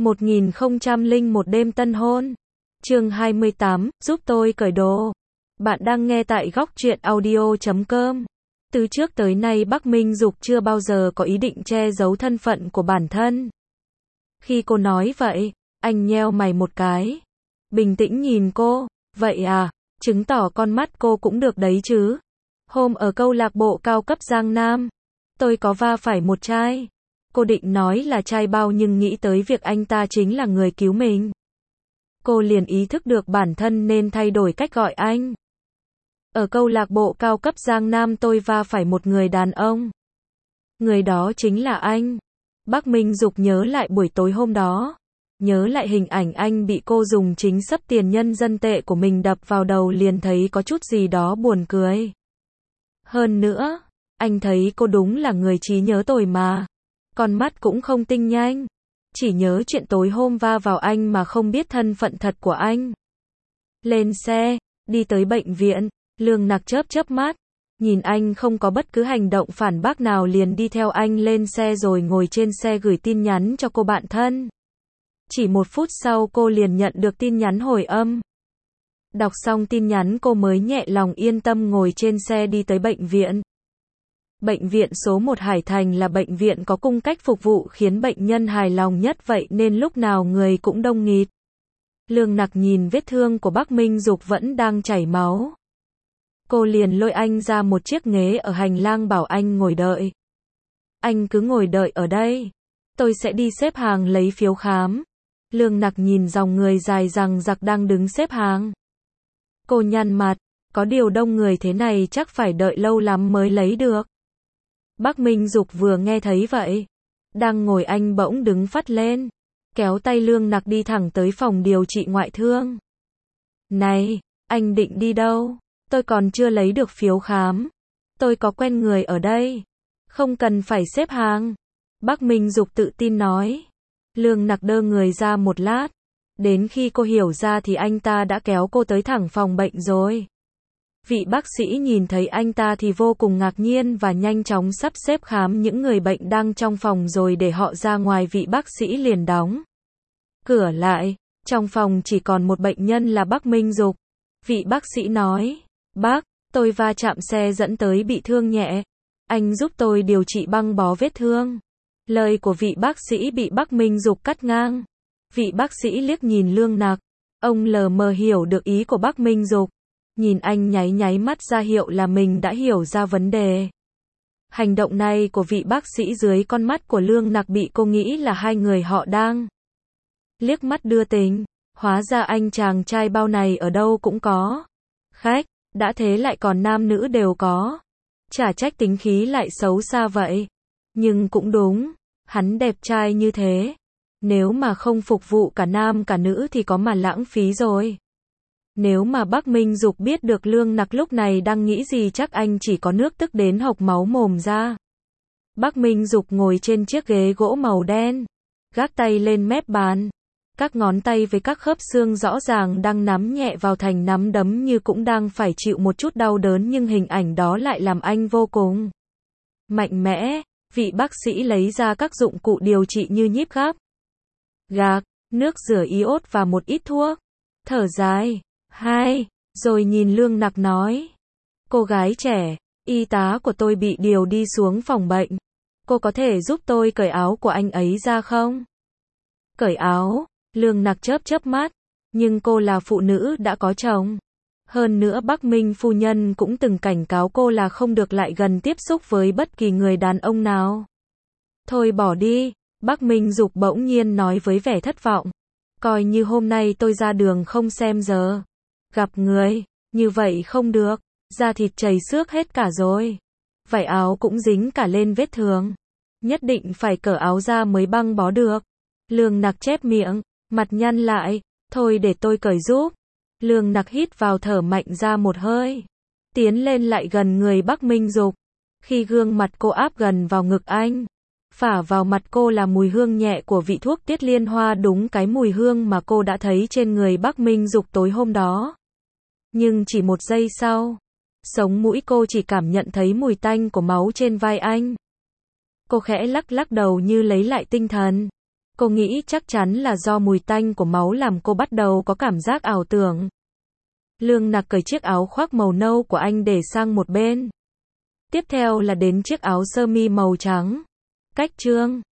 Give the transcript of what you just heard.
1001 đêm tân hôn. Chương 28, giúp tôi cởi đồ. Bạn đang nghe tại góc truyện audio.com. Từ trước tới nay Bắc Minh Dục chưa bao giờ có ý định che giấu thân phận của bản thân. Khi cô nói vậy, anh nheo mày một cái. Bình tĩnh nhìn cô, vậy à, chứng tỏ con mắt cô cũng được đấy chứ. Hôm ở câu lạc bộ cao cấp Giang Nam, tôi có va phải một trai. Cô định nói là trai bao nhưng nghĩ tới việc anh ta chính là người cứu mình. Cô liền ý thức được bản thân nên thay đổi cách gọi anh. Ở câu lạc bộ cao cấp Giang Nam tôi va phải một người đàn ông. Người đó chính là anh. Bắc Minh Dục nhớ lại buổi tối hôm đó. Nhớ lại hình ảnh anh bị cô dùng chính xấp tiền nhân dân tệ của mình đập vào đầu liền thấy có chút gì đó buồn cười. Hơn nữa, anh thấy cô đúng là người trí nhớ tồi mà. Con mắt cũng không tinh nhanh. Chỉ nhớ chuyện tối hôm va vào anh mà không biết thân phận thật của anh. Lên xe, đi tới bệnh viện, Lương Nặc chớp mắt. Nhìn anh không có bất cứ hành động phản bác nào liền đi theo anh lên xe rồi ngồi trên xe gửi tin nhắn cho cô bạn thân. Chỉ 1 phút sau cô liền nhận được tin nhắn hồi âm. Đọc xong tin nhắn cô mới nhẹ lòng yên tâm ngồi trên xe đi tới bệnh viện. Bệnh viện số 1 Hải Thành là bệnh viện có cung cách phục vụ khiến bệnh nhân hài lòng nhất vậy nên lúc nào người cũng đông nghịt. Lương Nặc nhìn vết thương của Bắc Minh Dục vẫn đang chảy máu. Cô liền lôi anh ra một chiếc ghế ở hành lang bảo anh ngồi đợi. Anh cứ ngồi đợi ở đây. Tôi sẽ đi xếp hàng lấy phiếu khám. Lương Nặc nhìn dòng người dài dằng dặc đang đứng xếp hàng. Cô nhăn mặt, có điều đông người thế này chắc phải đợi lâu lắm mới lấy được. Bắc Minh Dục vừa nghe thấy vậy, đang ngồi anh bỗng đứng phắt lên, kéo tay Lương Nặc đi thẳng tới phòng điều trị ngoại thương. Này, anh định đi đâu? Tôi còn chưa lấy được phiếu khám. Tôi có quen người ở đây. Không cần phải xếp hàng. Bắc Minh Dục tự tin nói. Lương Nặc đơ người ra một lát. Đến khi cô hiểu ra thì anh ta đã kéo cô tới thẳng phòng bệnh rồi. Vị bác sĩ nhìn thấy anh ta thì vô cùng ngạc nhiên và nhanh chóng sắp xếp khám những người bệnh đang trong phòng rồi để họ ra ngoài. Vị bác sĩ liền đóng cửa lại. Trong phòng chỉ còn một bệnh nhân là Bắc Minh Dục. Vị bác sĩ nói, bác, tôi va chạm xe dẫn tới bị thương nhẹ. Anh giúp tôi điều trị băng bó vết thương. Lời của vị bác sĩ bị Bắc Minh Dục cắt ngang. Vị bác sĩ liếc nhìn Lương Nặc. Ông lờ mờ hiểu được ý của Bắc Minh Dục. Nhìn anh nháy mắt ra hiệu là mình đã hiểu ra vấn đề. Hành động này của vị bác sĩ dưới con mắt của Lương Nặc bị cô nghĩ là hai người họ đang liếc mắt đưa tình. Hóa ra anh chàng trai bao này ở đâu cũng có khách, đã thế lại còn nam nữ đều có. Chả trách tính khí lại xấu xa vậy. Nhưng cũng đúng, hắn đẹp trai như thế. Nếu mà không phục vụ cả nam cả nữ thì có mà lãng phí rồi. Nếu mà Bắc Minh Dục biết được Lương Nặc lúc này đang nghĩ gì chắc anh chỉ có nước tức đến hộc máu mồm ra. Bắc Minh Dục ngồi trên chiếc ghế gỗ màu đen, gác tay lên mép bàn. Các ngón tay với các khớp xương rõ ràng đang nắm nhẹ vào thành nắm đấm như cũng đang phải chịu một chút đau đớn nhưng hình ảnh đó lại làm anh vô cùng mạnh mẽ. Vị bác sĩ lấy ra các dụng cụ điều trị như nhíp gáp, gạc, nước rửa iốt và một ít thuốc. Thở dài, rồi nhìn Lương Nặc nói. Cô gái trẻ, y tá của tôi bị điều đi xuống phòng bệnh. Cô có thể giúp tôi cởi áo của anh ấy ra không? Cởi áo? Lương Nặc chớp mắt. Nhưng cô là phụ nữ đã có chồng. Hơn nữa Bắc Minh phu nhân cũng từng cảnh cáo cô là không được lại gần tiếp xúc với bất kỳ người đàn ông nào. Thôi bỏ đi, Bắc Minh Dục bỗng nhiên nói với vẻ thất vọng. Coi như hôm nay tôi ra đường không xem giờ. Gặp người, như vậy không được, da thịt chảy xước hết cả rồi. Vải áo cũng dính cả lên vết thương. Nhất định phải cởi áo ra mới băng bó được. Lương Nặc chép miệng, mặt nhăn lại, thôi để tôi cởi giúp. Lương Nặc hít vào thở mạnh ra một hơi. Tiến lên lại gần người Bắc Minh Dục. Khi gương mặt cô áp gần vào ngực anh, phả vào mặt cô là mùi hương nhẹ của vị thuốc tiết liên hoa, đúng cái mùi hương mà cô đã thấy trên người Bắc Minh Dục tối hôm đó. Nhưng chỉ 1 giây sau, sống mũi cô chỉ cảm nhận thấy mùi tanh của máu trên vai anh. Cô khẽ lắc đầu như lấy lại tinh thần. Cô nghĩ chắc chắn là do mùi tanh của máu làm cô bắt đầu có cảm giác ảo tưởng. Lương Nặc cởi chiếc áo khoác màu nâu của anh để sang một bên. Tiếp theo là đến chiếc áo sơ mi màu trắng. Cách Trương